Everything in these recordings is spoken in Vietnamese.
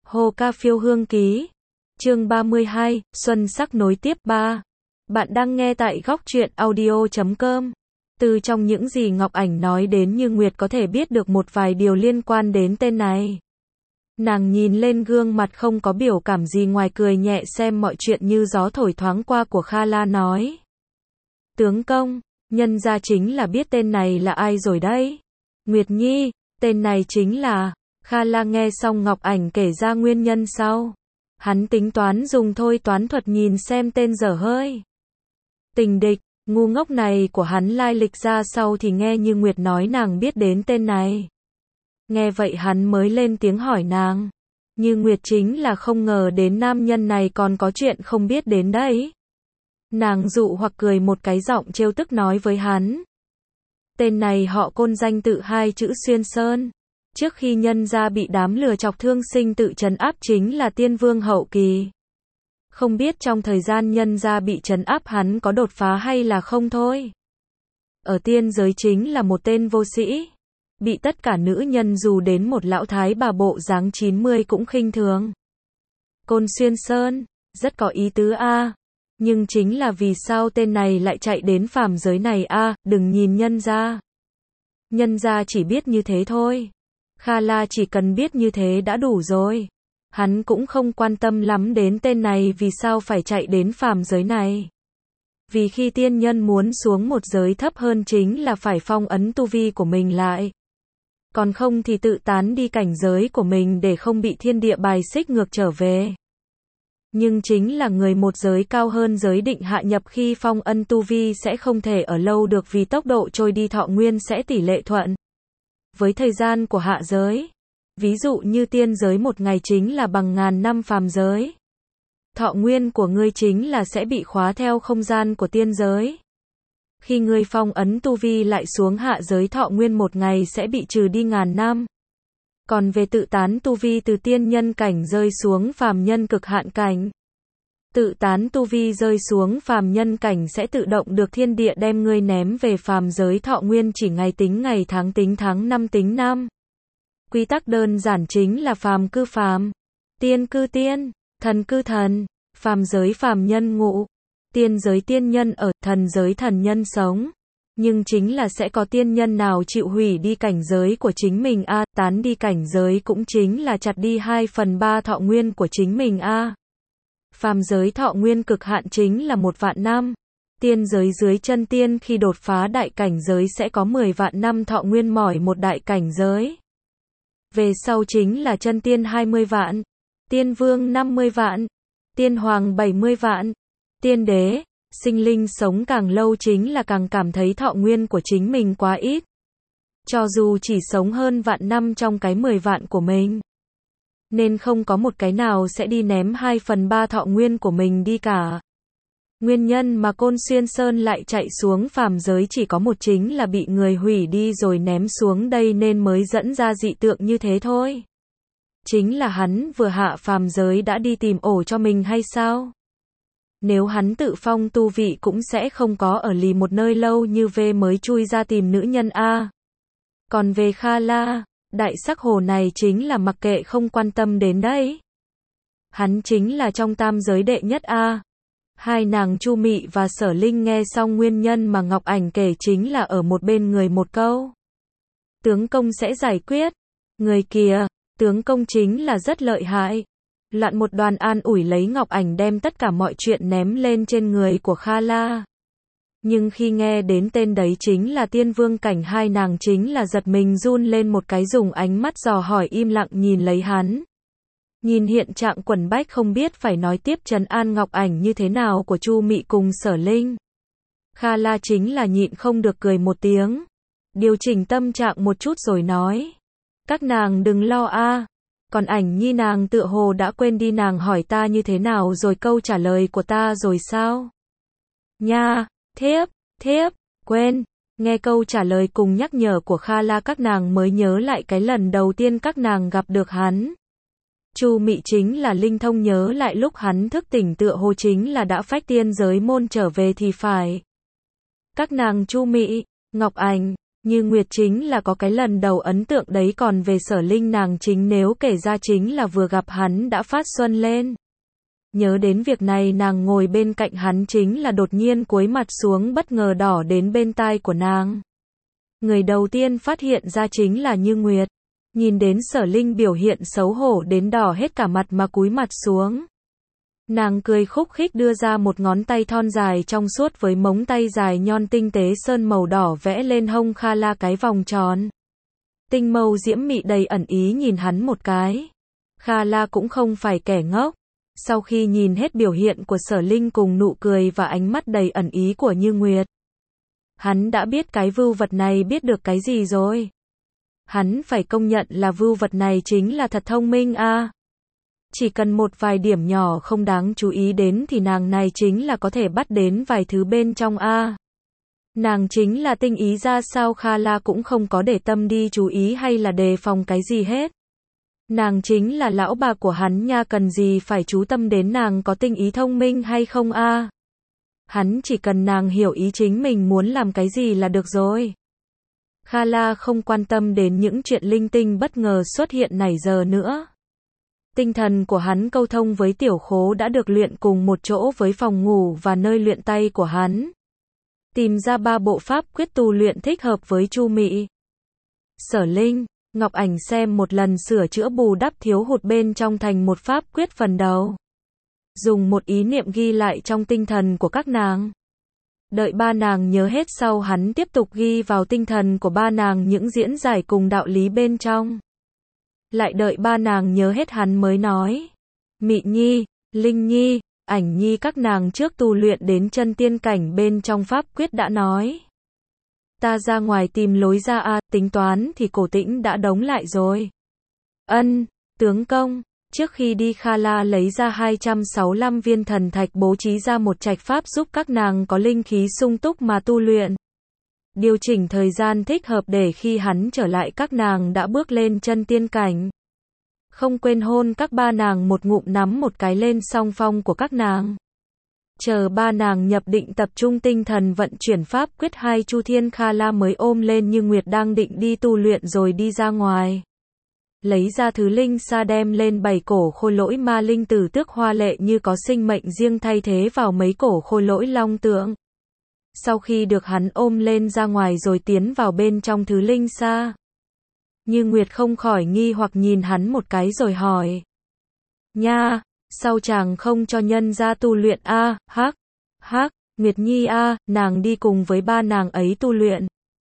Hồ Ca Phiêu Hương Ký. Chương 32, Xuân sắc nối tiếp 3. Bạn đang nghe tại góc truyện audio.com. Từ trong những gì Ngọc Ảnh nói đến Như Nguyệt có thể biết được một vài điều liên quan đến tên này. Nàng nhìn lên gương mặt không có biểu cảm gì ngoài cười nhẹ xem mọi chuyện như gió thổi thoáng qua của Kha La nói. Tướng công, nhân gia chính là biết tên này là ai rồi đấy. Nguyệt Nhi, tên này chính là... Kha La nghe xong Ngọc Ảnh kể ra nguyên nhân sau. Hắn tính toán dùng thôi toán thuật nhìn xem tên dở hơi. Tình địch, ngu ngốc này của hắn lai lịch ra sau thì nghe Như Nguyệt nói nàng biết đến tên này. Nghe vậy hắn mới lên tiếng hỏi nàng. Như Nguyệt chính là không ngờ đến nam nhân này còn có chuyện không biết đến đấy. Nàng dụ hoặc cười một cái giọng trêu tức nói với hắn. Tên này họ Côn danh tự hai chữ Xuyên Sơn. Trước khi nhân gia bị đám lừa chọc thương sinh tự trấn áp chính là tiên vương hậu kỳ. Không biết trong thời gian nhân gia bị trấn áp hắn có đột phá hay là không thôi. Ở tiên giới chính là một tên vô sĩ. Bị tất cả nữ nhân dù đến một lão thái bà bộ dáng 90 cũng khinh thường. Côn Xuyên Sơn, rất có ý tứ a. Nhưng chính là vì sao tên này lại chạy đến phàm giới này a, đừng nhìn nhân gia. Nhân gia chỉ biết như thế thôi. Kha La chỉ cần biết như thế đã đủ rồi. Hắn cũng không quan tâm lắm đến tên này vì sao phải chạy đến phàm giới này. Vì khi tiên nhân muốn xuống một giới thấp hơn chính là phải phong ấn tu vi của mình lại. Còn không thì tự tán đi cảnh giới của mình để không bị thiên địa bài xích ngược trở về. Nhưng chính là người một giới cao hơn giới định hạ nhập khi phong ấn tu vi sẽ không thể ở lâu được vì tốc độ trôi đi thọ nguyên sẽ tỷ lệ thuận với thời gian của hạ giới. Ví dụ như tiên giới một ngày chính là bằng ngàn năm phàm giới. Thọ nguyên của ngươi chính là sẽ bị khóa theo không gian của tiên giới. Khi ngươi phong ấn tu vi lại xuống hạ giới thọ nguyên một ngày sẽ bị trừ đi ngàn năm. Còn về tự tán tu vi từ tiên nhân cảnh rơi xuống phàm nhân cực hạn cảnh. Tự tán tu vi rơi xuống phàm nhân cảnh sẽ tự động được thiên địa đem ngươi ném về phàm giới thọ nguyên chỉ ngày tính ngày tháng tính tháng năm tính năm. Quy tắc đơn giản chính là phàm cư phàm, tiên cư tiên, thần cư thần, phàm giới phàm nhân ngụ, tiên giới tiên nhân ở, thần giới thần nhân sống. Nhưng chính là sẽ có tiên nhân nào chịu hủy đi cảnh giới của chính mình a, tán đi cảnh giới cũng chính là chặt đi 2/3 thọ nguyên của chính mình a. Phàm giới thọ nguyên cực hạn chính là 1 vạn năm. Tiên giới dưới chân tiên khi đột phá đại cảnh giới sẽ có 10 vạn năm thọ nguyên mỏi một đại cảnh giới. Về sau chính là chân tiên 20 vạn, tiên vương 50 vạn, tiên hoàng 70 vạn, tiên đế. Sinh linh sống càng lâu chính là càng cảm thấy thọ nguyên của chính mình quá ít. Cho dù chỉ sống hơn vạn năm trong cái 10 vạn của mình. Nên không có một cái nào sẽ đi ném 2/3 thọ nguyên của mình đi cả. Nguyên nhân mà Côn Xuyên Sơn lại chạy xuống phàm giới chỉ có một chính là bị người hủy đi rồi ném xuống đây nên mới dẫn ra dị tượng như thế thôi. Chính là hắn vừa hạ phàm giới đã đi tìm ổ cho mình hay sao? Nếu hắn tự phong tu vị cũng sẽ không có ở lì một nơi lâu như V mới chui ra tìm nữ nhân a. Còn về Kha La, đại sắc hồ này chính là mặc kệ không quan tâm đến đấy. Hắn chính là trong tam giới đệ nhất a. Hai nàng Chu Mị và Sở Linh nghe xong nguyên nhân mà Ngọc Ảnh kể chính là ở một bên người một câu. Tướng công sẽ giải quyết. Người kìa, tướng công chính là rất lợi hại. Loạn một đoàn an ủi lấy Ngọc Ảnh đem tất cả mọi chuyện ném lên trên người của Kha La. Nhưng khi nghe đến tên đấy chính là tiên vương cảnh hai nàng chính là giật mình run lên một cái dùng ánh mắt dò hỏi im lặng nhìn lấy hắn. Nhìn hiện trạng quần bách không biết phải nói tiếp trấn an Ngọc Ảnh như thế nào của Chu Mị cùng Sở Linh. Kha La chính là nhịn không được cười một tiếng. Điều chỉnh tâm trạng một chút rồi nói. Các nàng đừng lo a. Còn Ảnh Nhi nàng tựa hồ đã quên đi nàng hỏi ta như thế nào rồi câu trả lời của ta rồi sao? Nha, thiếp, quên. Nghe câu trả lời cùng nhắc nhở của Kha La các nàng mới nhớ lại cái lần đầu tiên các nàng gặp được hắn. Chu Mị chính là linh thông nhớ lại lúc hắn thức tỉnh tựa hồ chính là đã phách tiên giới môn trở về thì phải. Các nàng Chu Mị, Ngọc Ảnh, Như Nguyệt chính là có cái lần đầu ấn tượng đấy, còn về Sở Linh nàng chính nếu kể ra chính là vừa gặp hắn đã phát xuân lên. Nhớ đến việc này, nàng ngồi bên cạnh hắn chính là đột nhiên cúi mặt xuống, bất ngờ đỏ đến bên tai của nàng. Người đầu tiên phát hiện ra chính là Như Nguyệt. Nhìn đến Sở Linh biểu hiện xấu hổ đến đỏ hết cả mặt mà cúi mặt xuống. Nàng cười khúc khích đưa ra một ngón tay thon dài trong suốt với móng tay dài nhọn tinh tế sơn màu đỏ vẽ lên hông Kha La cái vòng tròn. Tinh mâu diễm mị đầy ẩn ý nhìn hắn một cái. Kha La cũng không phải kẻ ngốc. Sau khi nhìn hết biểu hiện của Sở Linh cùng nụ cười và ánh mắt đầy ẩn ý của Như Nguyệt, hắn đã biết cái vưu vật này biết được cái gì rồi. Hắn phải công nhận là vưu vật này chính là thật thông minh a. Chỉ cần một vài điểm nhỏ không đáng chú ý đến thì nàng này chính là có thể bắt đến vài thứ bên trong a. Nàng chính là tinh ý ra sao, Kha La cũng không có để tâm đi chú ý hay là đề phòng cái gì hết. Nàng chính là lão bà của hắn nha, cần gì phải chú tâm đến nàng có tinh ý thông minh hay không a. Hắn chỉ cần nàng hiểu ý chính mình muốn làm cái gì là được rồi. Kha La không quan tâm đến những chuyện linh tinh bất ngờ xuất hiện này giờ nữa. Tinh thần của hắn câu thông với Tiểu Khố đã được luyện cùng một chỗ với phòng ngủ và nơi luyện tay của hắn. Tìm ra 3 bộ pháp quyết tu luyện thích hợp với Chu Mị. Sở Linh, Ngọc Ảnh xem một lần sửa chữa bù đắp thiếu hụt bên trong thành một pháp quyết phần đầu. Dùng một ý niệm ghi lại trong tinh thần của các nàng. Đợi ba nàng nhớ hết sau hắn tiếp tục ghi vào tinh thần của ba nàng những diễn giải cùng đạo lý bên trong. Lại đợi ba nàng nhớ hết hắn mới nói. Mị Nhi, Linh Nhi, Ảnh Nhi các nàng trước tu luyện đến chân tiên cảnh bên trong pháp quyết đã nói. Ta ra ngoài tìm lối ra a, tính toán thì Cổ Tĩnh đã đóng lại rồi. Ân, tướng công. Trước khi đi Kha La lấy ra 265 viên thần thạch bố trí ra một trạch pháp giúp các nàng có linh khí sung túc mà tu luyện. Điều chỉnh thời gian thích hợp để khi hắn trở lại các nàng đã bước lên chân tiên cảnh. Không quên hôn các ba nàng một ngụm nắm một cái lên song phong của các nàng. Chờ ba nàng nhập định tập trung tinh thần vận chuyển pháp quyết 2 chu thiên, Kha La mới ôm lên Như Nguyệt đang định đi tu luyện rồi đi ra ngoài. Lấy ra thứ linh sa đem lên 7 cổ khôi lỗi ma linh tử tước hoa lệ như có sinh mệnh riêng thay thế vào mấy cổ khôi lỗi long tượng. Sau khi được hắn ôm lên ra ngoài rồi tiến vào bên trong thứ linh sa. Như Nguyệt không khỏi nghi hoặc nhìn hắn một cái rồi hỏi. Nha, sao chàng không cho nhân ra tu luyện a? Hắc, Nguyệt Nhi a, nàng đi cùng với ba nàng ấy tu luyện.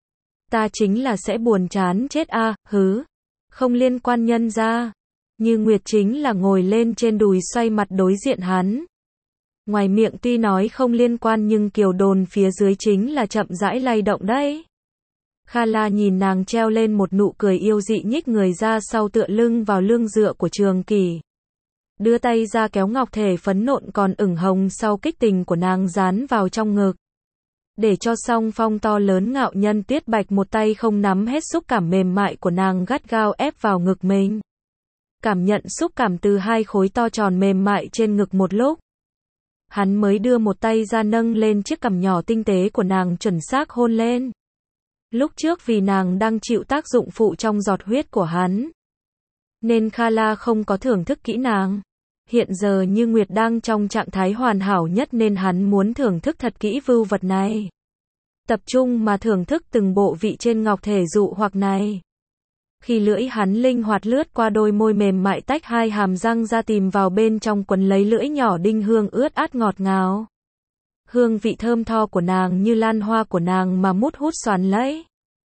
Ta chính là sẽ buồn chán chết a, hứ. Không liên quan nhân ra. Như Nguyệt chính là ngồi lên trên đùi xoay mặt đối diện hắn. Ngoài miệng tuy nói không liên quan nhưng kiều đồn phía dưới chính là chậm rãi lay động đấy. Kha La nhìn nàng treo lên một nụ cười yêu dị, nhích người ra sau tựa lưng vào lưng dựa của Trường Kỳ. Đưa tay ra kéo ngọc thể phấn nộn còn ửng hồng sau kích tình của nàng dán vào trong ngực. Để cho song phong to lớn ngạo nhân tuyết bạch một tay không nắm hết xúc cảm mềm mại của nàng gắt gao ép vào ngực mình. Cảm nhận xúc cảm từ 2 khối to tròn mềm mại trên ngực một lúc. Hắn mới đưa một tay ra nâng lên chiếc cằm nhỏ tinh tế của nàng chuẩn xác hôn lên. Lúc trước vì nàng đang chịu tác dụng phụ trong giọt huyết của hắn, nên Kha La không có thưởng thức kỹ nàng. Hiện giờ Như Nguyệt đang trong trạng thái hoàn hảo nhất nên hắn muốn thưởng thức thật kỹ vưu vật này. Tập trung mà thưởng thức từng bộ vị trên ngọc thể dụ hoặc này. Khi lưỡi hắn linh hoạt lướt qua đôi môi mềm mại tách 2 hàm răng ra tìm vào bên trong quấn lấy lưỡi nhỏ đinh hương ướt át ngọt ngào. Hương vị thơm tho của nàng như lan hoa của nàng mà mút hút xoắn lấy.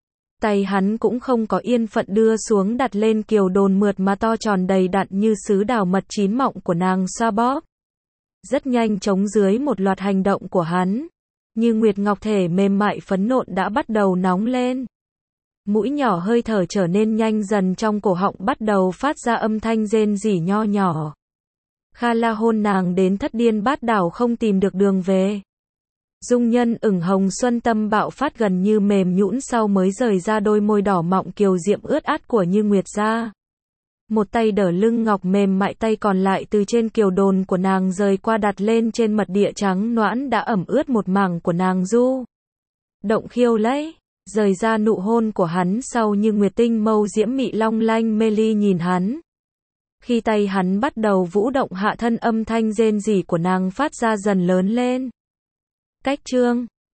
Tay hắn cũng không có yên phận đưa xuống đặt lên kiều đồn mượt mà to tròn đầy đặn như sứ đào mật chín mọng của nàng xoa bóp. Rất nhanh chóng dưới một loạt hành động của hắn, Như Nguyệt ngọc thể mềm mại phấn nộn đã bắt đầu nóng lên. Mũi nhỏ hơi thở trở nên nhanh dần, trong cổ họng bắt đầu phát ra âm thanh rên rỉ nho nhỏ. Kha La hôn nàng đến thất điên bát đảo không tìm được đường về. Dung nhân ửng hồng xuân tâm bạo phát gần như mềm nhũn sau mới rời ra đôi môi đỏ mọng kiều diệm ướt át của Như Nguyệt ra. Một tay đỡ lưng ngọc mềm mại, tay còn lại từ trên kiều đồn của nàng rời qua đặt lên trên mật địa trắng nõn đã ẩm ướt một mảng của nàng du. Động khiêu lấy. rời ra nụ hôn của hắn sau như nguyệt tinh mâu diễm mị long lanh mê ly nhìn hắn. Khi tay hắn bắt đầu vũ động hạ thân âm thanh rên rỉ của nàng phát ra dần lớn lên. Cách chương